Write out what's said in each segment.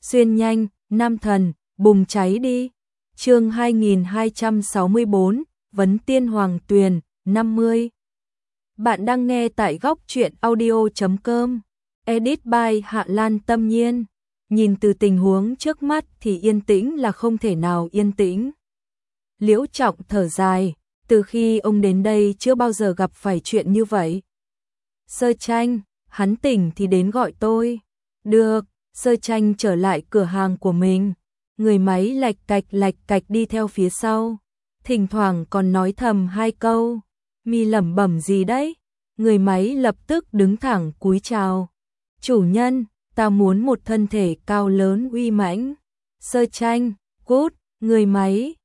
xuyên nhanh, nam thần, bùng cháy đi. Chương 2264, Vấn Tiên Hoàng Tuyền, 50. Bạn đang nghe tại góc truyện audio.com. Edit by Hạ Lan Tâm Nhiên. Nhìn từ tình huống trước mắt thì yên tĩnh là không thể nào yên tĩnh. Liễu Trọng thở dài, từ khi ông đến đây chưa bao giờ gặp phải chuyện như vậy. Sơ Tranh, hắn tỉnh thì đến gọi tôi. Được, Sơ Tranh trở lại cửa hàng của mình. Người máy lạch cạch đi theo phía sau. Thỉnh thoảng còn nói thầm hai câu. Mi lẩm bẩm gì đấy? Người máy lập tức đứng thẳng cúi chào. Chủ nhân, ta muốn một thân thể cao lớn uy mãnh. Sơ Tranh, cút, người máy,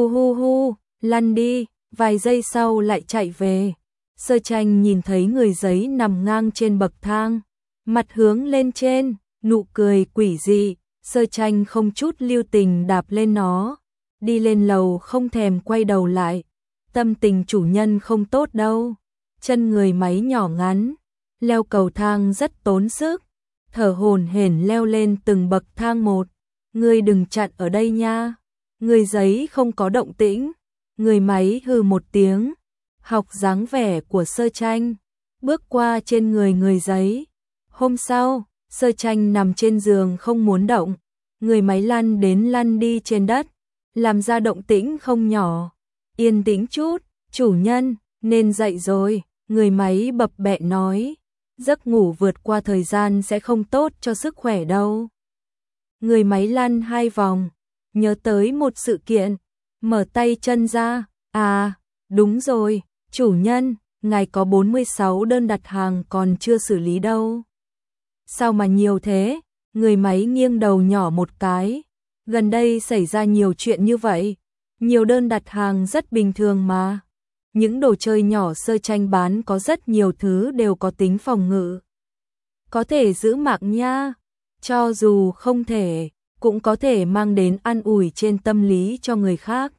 hu, lăn đi, vài giây sau lại chạy về. Sơ Tranh nhìn thấy người giấy nằm ngang trên bậc thang, mặt hướng lên trên, nụ cười quỷ dị. Sơ Tranh không chút lưu tình đạp lên nó, đi lên lầu không thèm quay đầu lại. Tâm tình chủ nhân không tốt đâu. Chân người máy nhỏ ngắn, leo cầu thang rất tốn sức, thở hổn hển leo lên từng bậc thang một. Ngươi đừng chặn ở đây nha. Người giấy không có động tĩnh. Người máy hừ một tiếng, học dáng vẻ của Sơ Tranh, bước qua trên người giấy. Hôm sau, Sơ Tranh nằm trên giường không muốn động. Người máy lăn đến lăn đi trên đất, làm ra động tĩnh không nhỏ. Yên tĩnh chút, chủ nhân, nên dậy rồi. Người máy bập bẹ nói, giấc ngủ vượt qua thời gian sẽ không tốt cho sức khỏe đâu. Người máy lăn 2 vòng, nhớ tới một sự kiện, mở tay chân ra. À, đúng rồi, chủ nhân, ngài có 46 đơn đặt hàng còn chưa xử lý đâu. Sao mà nhiều thế? Người máy nghiêng đầu nhỏ một cái. Gần đây xảy ra nhiều chuyện như vậy. Nhiều đơn đặt hàng rất bình thường mà. Những đồ chơi nhỏ Sơ Tranh bán có rất nhiều thứ đều có tính phòng ngự. Có thể giữ mạng nha. Cho dù không thể, cũng có thể mang đến an ủi trên tâm lý cho người khác.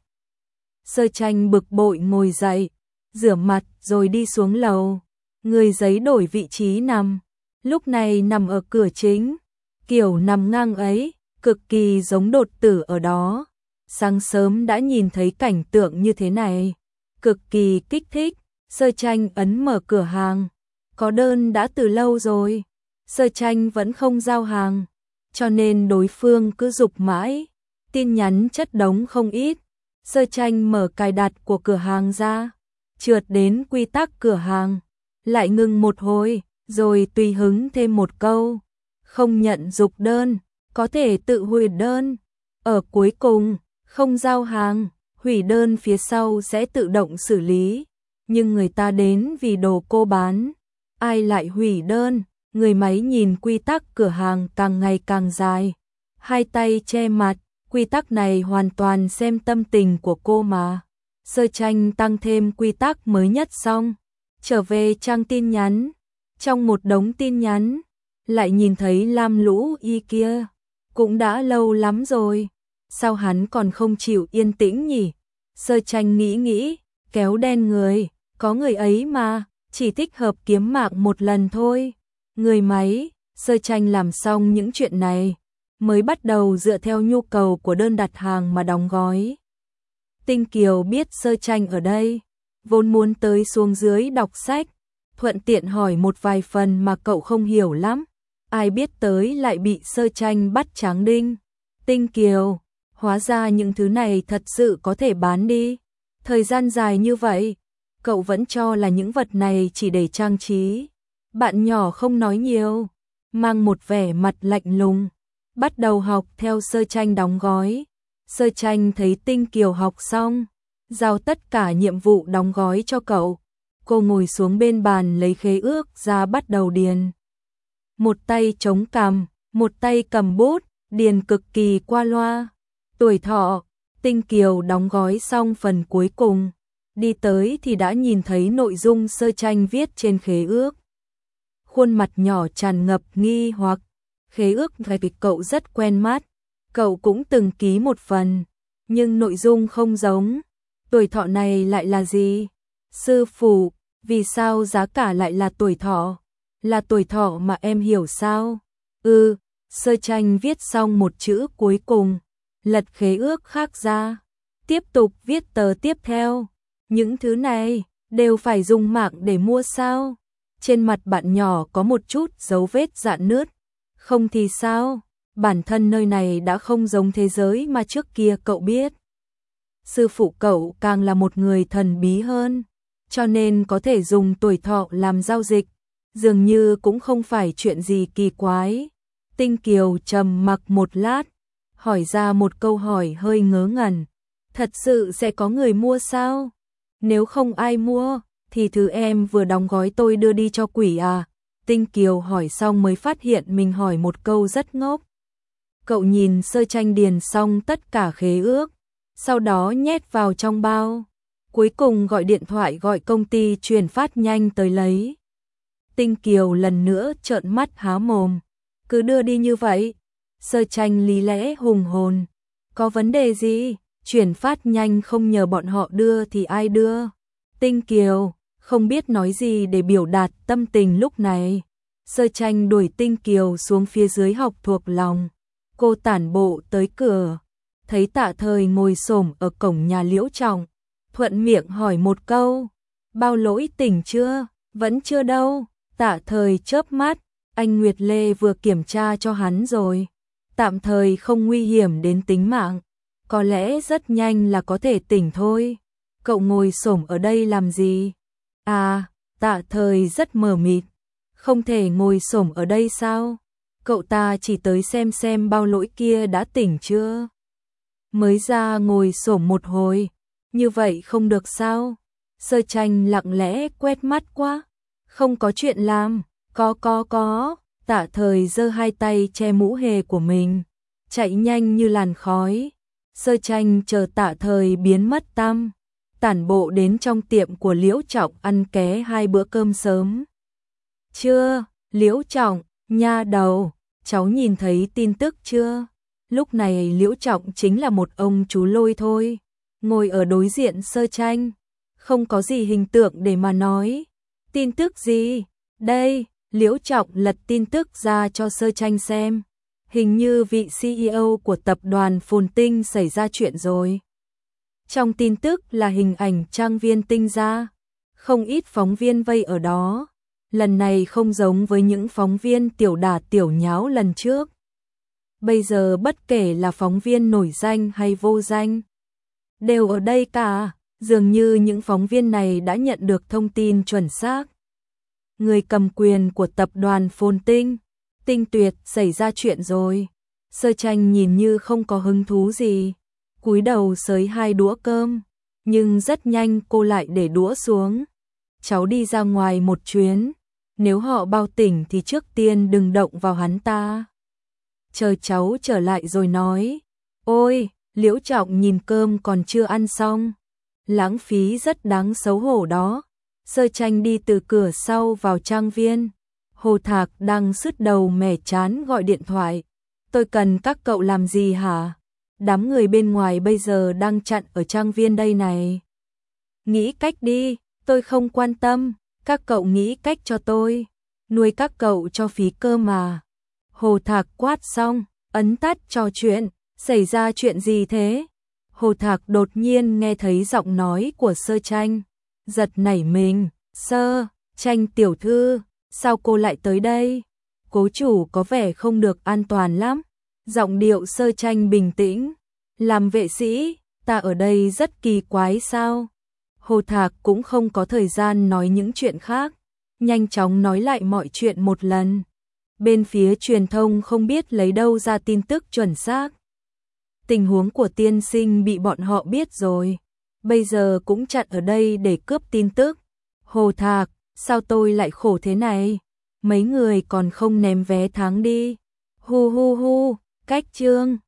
Sơ Tranh bực bội ngồi dậy, rửa mặt rồi đi xuống lầu. Người giấy đổi vị trí nằm. Lúc này nằm ở cửa chính. Kiểu nằm ngang ấy, cực kỳ giống Đột Tử ở đó. Sáng sớm đã nhìn thấy cảnh tượng như thế này, cực kỳ kích thích. Sơ Tranh ấn mở cửa hàng, có đơn đã từ lâu rồi. Sơ Tranh vẫn không giao hàng, cho nên đối phương cứ giục mãi. Tin nhắn chất đống không ít. Sơ Tranh mở cài đặt của cửa hàng ra, trượt đến quy tắc cửa hàng, lại ngừng một hồi, rồi tùy hứng thêm một câu. Không nhận dục đơn, có thể tự hủy đơn. Ở cuối cùng, không giao hàng, hủy đơn phía sau sẽ tự động xử lý. Nhưng người ta đến vì đồ cô bán, ai lại hủy đơn? Người máy nhìn quy tắc cửa hàng càng ngày càng dài, hai tay che mặt. Quy tắc này hoàn toàn xem tâm tình của cô mà. Sơ Tranh tăng thêm quy tắc mới nhất xong, trở về trang tin nhắn. Trong một đống tin nhắn, lại nhìn thấy Lam Lũ Y kia. Cũng đã lâu lắm rồi, sao hắn còn không chịu yên tĩnh nhỉ? Sơ Tranh nghĩ, kéo đen người, có người ấy mà, chỉ thích hợp kiếm mạng một lần thôi. Người máy, Sơ Tranh làm xong những chuyện này, mới bắt đầu dựa theo nhu cầu của đơn đặt hàng mà đóng gói. Tinh Kiều biết Sơ Tranh ở đây, vốn muốn tới xuống dưới đọc sách, thuận tiện hỏi một vài phần mà cậu không hiểu lắm. Ai biết tới lại bị Sơ Tranh bắt tráng đinh. Tinh Kiều, hóa ra những thứ này thật sự có thể bán đi. Thời gian dài như vậy, cậu vẫn cho là những vật này chỉ để trang trí. Bạn nhỏ không nói nhiều, mang một vẻ mặt lạnh lùng, bắt đầu học theo Sơ Tranh đóng gói. Sơ Tranh thấy Tinh Kiều học xong, giao tất cả nhiệm vụ đóng gói cho cậu. Cô ngồi xuống bên bàn lấy khế ước ra bắt đầu điền. Một tay chống cằm, một tay cầm bút, điền cực kỳ qua loa. Tuổi thọ, Tinh Kiều đóng gói xong phần cuối cùng, đi tới thì đã nhìn thấy nội dung Sơ Tranh viết trên khế ước. Khuôn mặt nhỏ tràn ngập nghi hoặc. Khế ước này cậu rất quen mắt, cậu cũng từng ký một phần, nhưng nội dung không giống. Tuổi thọ này lại là gì? Sư phụ, vì sao giá cả lại là tuổi thọ? Là tuổi thọ mà em hiểu sao? Sơ Tranh viết xong một chữ cuối cùng, lật khế ước khác ra, tiếp tục viết tờ tiếp theo. Những thứ này đều phải dùng mạng để mua sao? Trên mặt bạn nhỏ có một chút dấu vết rạn nứt. Không thì sao? Bản thân nơi này đã không giống thế giới mà trước kia cậu biết. Sư phụ cậu càng là một người thần bí hơn, cho nên có thể dùng tuổi thọ làm giao dịch, dường như cũng không phải chuyện gì kỳ quái. Tinh Kiều trầm mặc một lát, hỏi ra một câu hỏi hơi ngớ ngẩn. Thật sự sẽ có người mua sao? Nếu không ai mua, thì thứ em vừa đóng gói tôi đưa đi cho quỷ à? Tinh Kiều hỏi xong mới phát hiện mình hỏi một câu rất ngốc. Cậu nhìn Sơ Tranh điền xong tất cả khế ước, sau đó nhét vào trong bao. Cuối cùng gọi điện thoại gọi công ty chuyển phát nhanh tới lấy. Tinh Kiều lần nữa trợn mắt há mồm. Cứ đưa đi như vậy. Sơ Tranh lý lẽ hùng hồn. Có vấn đề gì? Chuyển phát nhanh không nhờ bọn họ đưa thì ai đưa? Tinh Kiều không biết nói gì để biểu đạt tâm tình lúc này. Sơ Tranh đuổi Tinh Kiều xuống phía dưới học thuộc lòng. Cô tản bộ tới cửa, thấy Tạ Thời ngồi xổm ở cổng nhà Liễu Trọng, thuận miệng hỏi một câu, Bao Lỗi tỉnh chưa? Vẫn chưa đâu. Tạ Thời chớp mắt, anh Nguyệt Lê vừa kiểm tra cho hắn rồi, tạm thời không nguy hiểm đến tính mạng, có lẽ rất nhanh là có thể tỉnh thôi. Cậu ngồi xổm ở đây làm gì? À, Tạ Thời rất mờ mịt, không thể ngồi xổm ở đây sao? Cậu ta chỉ tới xem Bao Lỗi kia đã tỉnh chưa. Mới ra ngồi xổm một hồi, như vậy không được sao? Sơ Tranh lặng lẽ quét mắt qua, không có chuyện làm, có. Tạ Thời giơ hai tay che mũ hề của mình, chạy nhanh như làn khói. Sơ Tranh chờ Tạ Thời biến mất tăm, tản bộ đến trong tiệm của Liễu Trọng ăn ké 2 bữa cơm sớm. Chưa, Liễu Trọng, nha đầu, cháu nhìn thấy tin tức chưa? Lúc này Liễu Trọng chính là một ông chú Lôi thôi, ngồi ở đối diện Sơ Tranh, không có gì hình tượng để mà nói. Tin tức gì? Đây, Liễu Trọng lật tin tức ra cho Sơ Tranh xem. Hình như vị CEO của tập đoàn Phồn Tinh xảy ra chuyện rồi. Trong tin tức là hình ảnh trang viên Tinh gia, không ít phóng viên vây ở đó. Lần này không giống với những phóng viên tiểu đả tiểu nháo lần trước. Bây giờ bất kể là phóng viên nổi danh hay vô danh, đều ở đây cả. Dường như những phóng viên này đã nhận được thông tin chuẩn xác. Người cầm quyền của tập đoàn Phồn Tinh, Tinh Tuyệt xảy ra chuyện rồi. Sơ Tranh nhìn như không có hứng thú gì, cúi đầu xới 2 đũa cơm, nhưng rất nhanh cô lại để đũa xuống. Cháu đi ra ngoài một chuyến, nếu họ bao tỉnh thì trước tiên đừng động vào hắn ta. Chờ cháu trở lại rồi nói. Ôi, Liễu Trọng nhìn cơm còn chưa ăn xong, lãng phí rất đáng xấu hổ đó. Sơ Tranh đi từ cửa sau vào trang viên. Hồ Thạc đang sứt đầu mẻ chán gọi điện thoại. Tôi cần các cậu làm gì hả? Đám người bên ngoài bây giờ đang chặn ở trang viên đây này. Nghĩ cách đi, tôi không quan tâm, các cậu nghĩ cách cho tôi. Nuôi các cậu cho phí cơm mà. Hồ Thạc quát xong, ấn tắt trò chuyện. Xảy ra chuyện gì thế? Hồ Thạc đột nhiên nghe thấy giọng nói của Sơ Tranh, giật nảy mình. Sơ Tranh tiểu thư, sao cô lại tới đây? Cố chủ có vẻ không được an toàn lắm. Giọng điệu Sơ Tranh bình tĩnh. Làm vệ sĩ, ta ở đây rất kỳ quái sao? Hồ Thạc cũng không có thời gian nói những chuyện khác, nhanh chóng nói lại mọi chuyện một lần. Bên phía truyền thông không biết lấy đâu ra tin tức chuẩn xác. Tình huống của tiên sinh bị bọn họ biết rồi, bây giờ cũng chặn ở đây để cướp tin tức. Hồ Thạc, sao tôi lại khổ thế này? Mấy người còn không ném vé tháng đi. Hu, cách chương